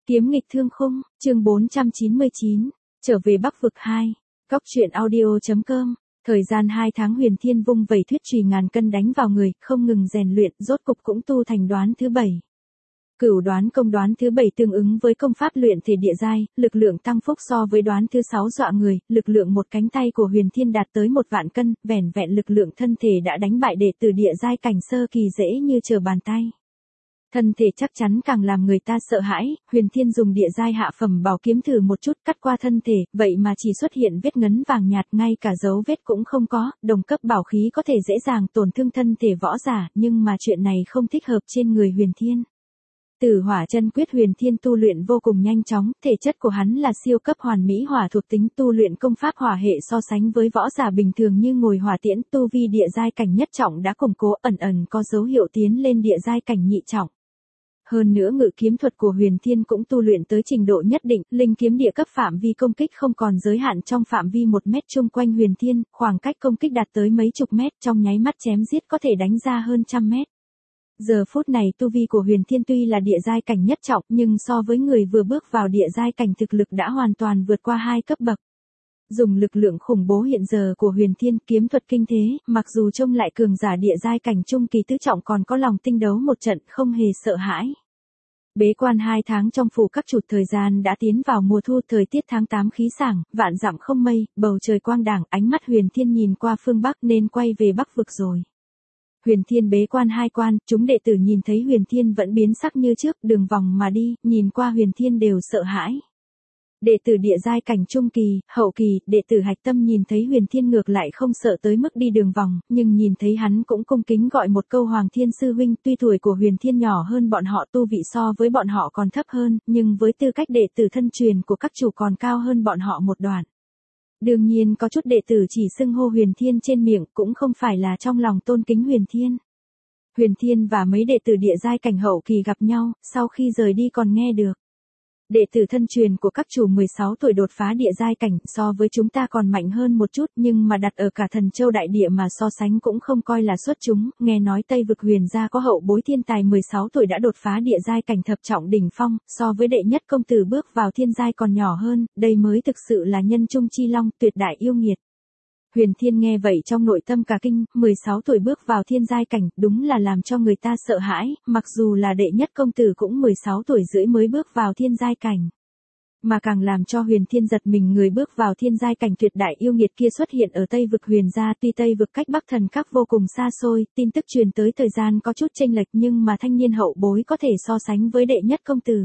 Kiếm nghịch thương khung, chương 499, trở về Bắc vực 2, Cóc truyện audio.com. Thời gian 2 tháng Huyền Thiên vung vẩy thuyết chùy ngàn cân đánh vào người, không ngừng rèn luyện, rốt cục cũng tu thành đoán thứ 7. Cửu đoán công đoán thứ 7 tương ứng với công pháp luyện thể địa giai, lực lượng tăng phúc so với đoán thứ 6 dọa người, lực lượng một cánh tay của Huyền Thiên đạt tới 1 vạn cân, vẻn vẹn lực lượng thân thể đã đánh bại đệ tử địa giai cảnh sơ kỳ dễ như trở bàn tay. Thân thể chắc chắn càng làm người ta sợ hãi, Huyền Thiên dùng địa giai hạ phẩm bảo kiếm thử một chút cắt qua thân thể, vậy mà chỉ xuất hiện vết ngấn vàng nhạt, ngay cả dấu vết cũng không có, đồng cấp bảo khí có thể dễ dàng tổn thương thân thể võ giả, nhưng mà chuyện này không thích hợp trên người Huyền Thiên. Tử Hỏa Chân Quyết Huyền Thiên tu luyện vô cùng nhanh chóng, thể chất của hắn là siêu cấp hoàn mỹ hỏa thuộc tính, tu luyện công pháp hỏa hệ so sánh với võ giả bình thường như ngồi hỏa tiễn, tu vi địa giai cảnh nhất trọng đã củng cố, ẩn ẩn có dấu hiệu tiến lên địa giai cảnh nhị trọng. Hơn nữa ngự kiếm thuật của Huyền Thiên cũng tu luyện tới trình độ nhất định, linh kiếm địa cấp phạm vi công kích không còn giới hạn trong phạm vi 1 mét chung quanh Huyền Thiên, khoảng cách công kích đạt tới mấy chục mét, trong nháy mắt chém giết có thể đánh ra hơn 100 mét. Giờ phút này tu vi của Huyền Thiên tuy là địa giai cảnh nhất trọng, nhưng so với người vừa bước vào địa giai cảnh thực lực đã hoàn toàn vượt qua 2 cấp bậc. Dùng lực lượng khủng bố hiện giờ của Huyền Thiên, kiếm thuật kinh thế, mặc dù trông lại cường giả địa giai cảnh trung kỳ tứ trọng còn có lòng tinh đấu một trận, không hề sợ hãi. Bế quan 2 tháng trong phủ các chủ, thời gian đã tiến vào mùa thu, thời tiết tháng 8 khí sảng, vạn dặm không mây, bầu trời quang đảng, ánh mắt Huyền Thiên nhìn qua phương Bắc nên quay về Bắc vực rồi. Huyền Thiên bế quan 2 quan, chúng đệ tử nhìn thấy Huyền Thiên vẫn biến sắc như trước, đường vòng mà đi, nhìn qua Huyền Thiên đều sợ hãi. Đệ tử địa giai cảnh trung kỳ, hậu kỳ, đệ tử hạch tâm nhìn thấy Huyền Thiên ngược lại không sợ tới mức đi đường vòng, nhưng nhìn thấy hắn cũng cung kính gọi một câu Hoàng Thiên sư huynh, tuy tuổi của Huyền Thiên nhỏ hơn bọn họ, tu vị so với bọn họ còn thấp hơn, nhưng với tư cách đệ tử thân truyền của các chủ còn cao hơn bọn họ một đoạn. Đương nhiên có chút đệ tử chỉ xưng hô Huyền Thiên trên miệng, cũng không phải là trong lòng tôn kính Huyền Thiên. Huyền Thiên và mấy đệ tử địa giai cảnh hậu kỳ gặp nhau, sau khi rời đi còn nghe được. Đệ tử thân truyền của các chủ 16 tuổi đột phá địa giai cảnh, so với chúng ta còn mạnh hơn một chút, nhưng mà đặt ở cả Thần Châu đại địa mà so sánh cũng không coi là xuất chúng, nghe nói Tây vực Huyền gia có hậu bối thiên tài 16 tuổi đã đột phá địa giai cảnh thập trọng đỉnh phong, so với đệ nhất công tử bước vào thiên giai còn nhỏ hơn, đây mới thực sự là nhân trung chi long, tuyệt đại yêu nghiệt. Huyền Thiên nghe vậy trong nội tâm cả kinh, 16 tuổi bước vào thiên giai cảnh, đúng là làm cho người ta sợ hãi, mặc dù là đệ nhất công tử cũng 16 tuổi rưỡi mới bước vào thiên giai cảnh. Mà càng làm cho Huyền Thiên giật mình, người bước vào thiên giai cảnh tuyệt đại yêu nghiệt kia xuất hiện ở Tây vực Huyền gia, tuy Tây vực cách Bắc Thần Các vô cùng xa xôi, tin tức truyền tới thời gian có chút chênh lệch, nhưng mà thanh niên hậu bối có thể so sánh với đệ nhất công tử.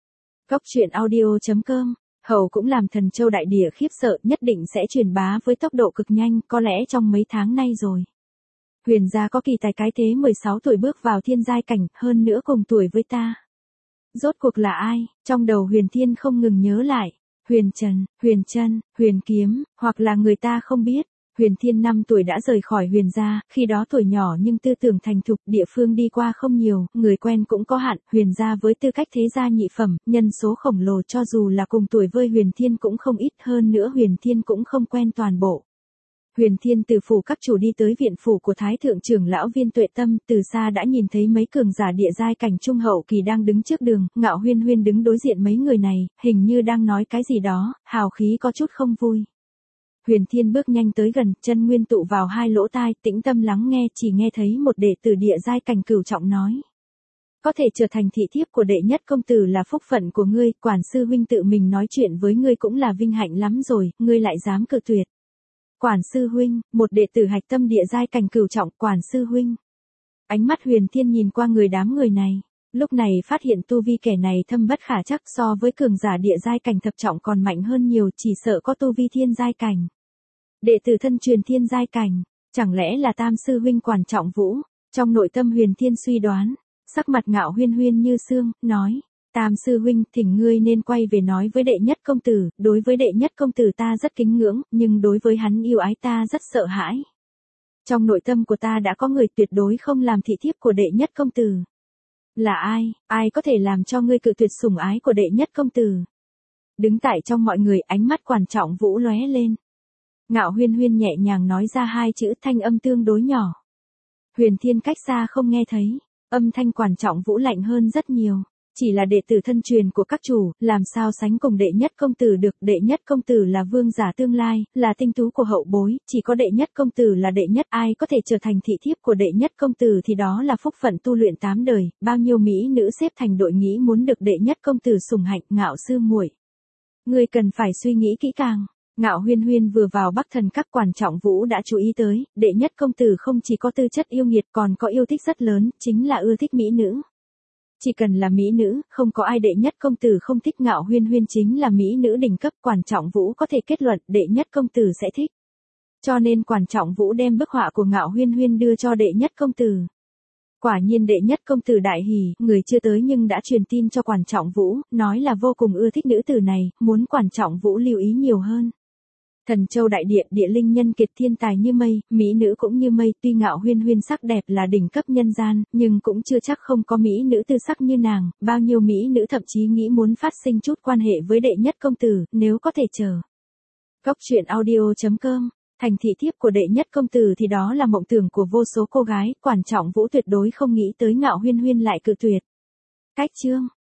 Cóc truyện audio.com. Hậu cũng làm Thần Châu đại địa khiếp sợ, nhất định sẽ truyền bá với tốc độ cực nhanh, có lẽ trong mấy tháng nay rồi. Huyền gia có kỳ tài cái thế 16 tuổi bước vào thiên giai cảnh, hơn nữa cùng tuổi với ta. Rốt cuộc là ai? Trong đầu Huyền Thiên không ngừng nhớ lại. Huyền Trần, Huyền Chân, Huyền Kiếm, hoặc là người ta không biết. Huyền Thiên 5 tuổi đã rời khỏi Huyền gia, khi đó tuổi nhỏ nhưng tư tưởng thành thục, địa phương đi qua không nhiều, người quen cũng có hạn, Huyền gia với tư cách thế gia nhị phẩm, nhân số khổng lồ, cho dù là cùng tuổi với Huyền Thiên cũng không ít, hơn nữa Huyền Thiên cũng không quen toàn bộ. Huyền Thiên từ phủ các chủ đi tới viện phủ của Thái thượng trưởng lão Viên Tuệ Tâm, từ xa đã nhìn thấy mấy cường giả địa giai cảnh trung hậu kỳ đang đứng trước đường, Ngạo Huyên Huyên đứng đối diện mấy người này, hình như đang nói cái gì đó, hào khí có chút không vui. Huyền Thiên bước nhanh tới gần, chân nguyên tụ vào 2 lỗ tai, tĩnh tâm lắng nghe, chỉ nghe thấy một đệ tử địa giai cảnh cửu trọng nói. Có thể trở thành thị thiếp của đệ nhất công tử là phúc phận của ngươi, quản sư huynh tự mình nói chuyện với ngươi cũng là vinh hạnh lắm rồi, ngươi lại dám cự tuyệt. Quản sư huynh, một đệ tử hạch tâm địa giai cảnh cửu trọng, quản sư huynh. Ánh mắt Huyền Thiên nhìn qua đám người này. Lúc này phát hiện tu vi kẻ này thâm bất khả trắc, so với cường giả địa giai cảnh thập trọng còn mạnh hơn nhiều, chỉ sợ có tu vi thiên giai cảnh. Đệ tử thân truyền thiên giai cảnh, chẳng lẽ là Tam sư huynh Quản Trọng Vũ? Trong nội tâm Huyền Thiên suy đoán, sắc mặt Ngạo Huyên Huyên như sương, nói, Tam sư huynh, thỉnh ngươi nên quay về nói với đệ nhất công tử, đối với đệ nhất công tử ta rất kính ngưỡng, nhưng đối với hắn yêu ái ta rất sợ hãi. Trong nội tâm của ta đã có người tuyệt đối không làm thị thiếp của đệ nhất công tử. Là ai, ai có thể làm cho ngươi cự tuyệt sủng ái của đệ nhất công tử? Đứng tại trong mọi người, ánh mắt Quản Trọng Vũ lóe lên. Ngạo Huyên Huyên nhẹ nhàng nói ra 2 chữ, thanh âm tương đối nhỏ. Huyền Thiên cách xa không nghe thấy, âm thanh Quản Trọng Vũ lạnh hơn rất nhiều. Chỉ là đệ tử thân truyền của các chủ, làm sao sánh cùng đệ nhất công tử được, đệ nhất công tử là vương giả tương lai, là tinh tú của hậu bối, chỉ có đệ nhất công tử là đệ nhất, ai có thể trở thành thị thiếp của đệ nhất công tử thì đó là phúc phận tu luyện 8 đời, bao nhiêu mỹ nữ xếp thành đội nghĩ muốn được đệ nhất công tử sủng hạnh. Ngạo sư muội, ngươi cần phải suy nghĩ kỹ càng. Ngạo Huyên Huyên vừa vào Bắc Thần Các, Quản Trọng Vũ đã chú ý tới, đệ nhất công tử không chỉ có tư chất yêu nghiệt còn có yêu thích rất lớn, chính là ưa thích mỹ nữ. Chỉ cần là mỹ nữ, không có ai đệ nhất công tử không thích. Ngạo Huyên Huyên chính là mỹ nữ đỉnh cấp, Quản Trọng Vũ có thể kết luận đệ nhất công tử sẽ thích. Cho nên Quản Trọng Vũ đem bức họa của Ngạo Huyên Huyên đưa cho đệ nhất công tử. Quả nhiên đệ nhất công tử đại hỉ, người chưa tới nhưng đã truyền tin cho Quản Trọng Vũ, nói là vô cùng ưa thích nữ tử này, muốn Quản Trọng Vũ lưu ý nhiều hơn. Thần Châu đại địa, địa linh nhân kiệt, thiên tài như mây, mỹ nữ cũng như mây, tuy Ngạo Huyên Huyên sắc đẹp là đỉnh cấp nhân gian, nhưng cũng chưa chắc không có mỹ nữ tư sắc như nàng, bao nhiêu mỹ nữ thậm chí nghĩ muốn phát sinh chút quan hệ với đệ nhất công tử, nếu có thể chờ. Góc truyện audio.com, thành thị thiếp của đệ nhất công tử thì đó là mộng tưởng của vô số cô gái, Quản Trọng Vũ tuyệt đối không nghĩ tới Ngạo Huyên Huyên lại cự tuyệt. Cách chương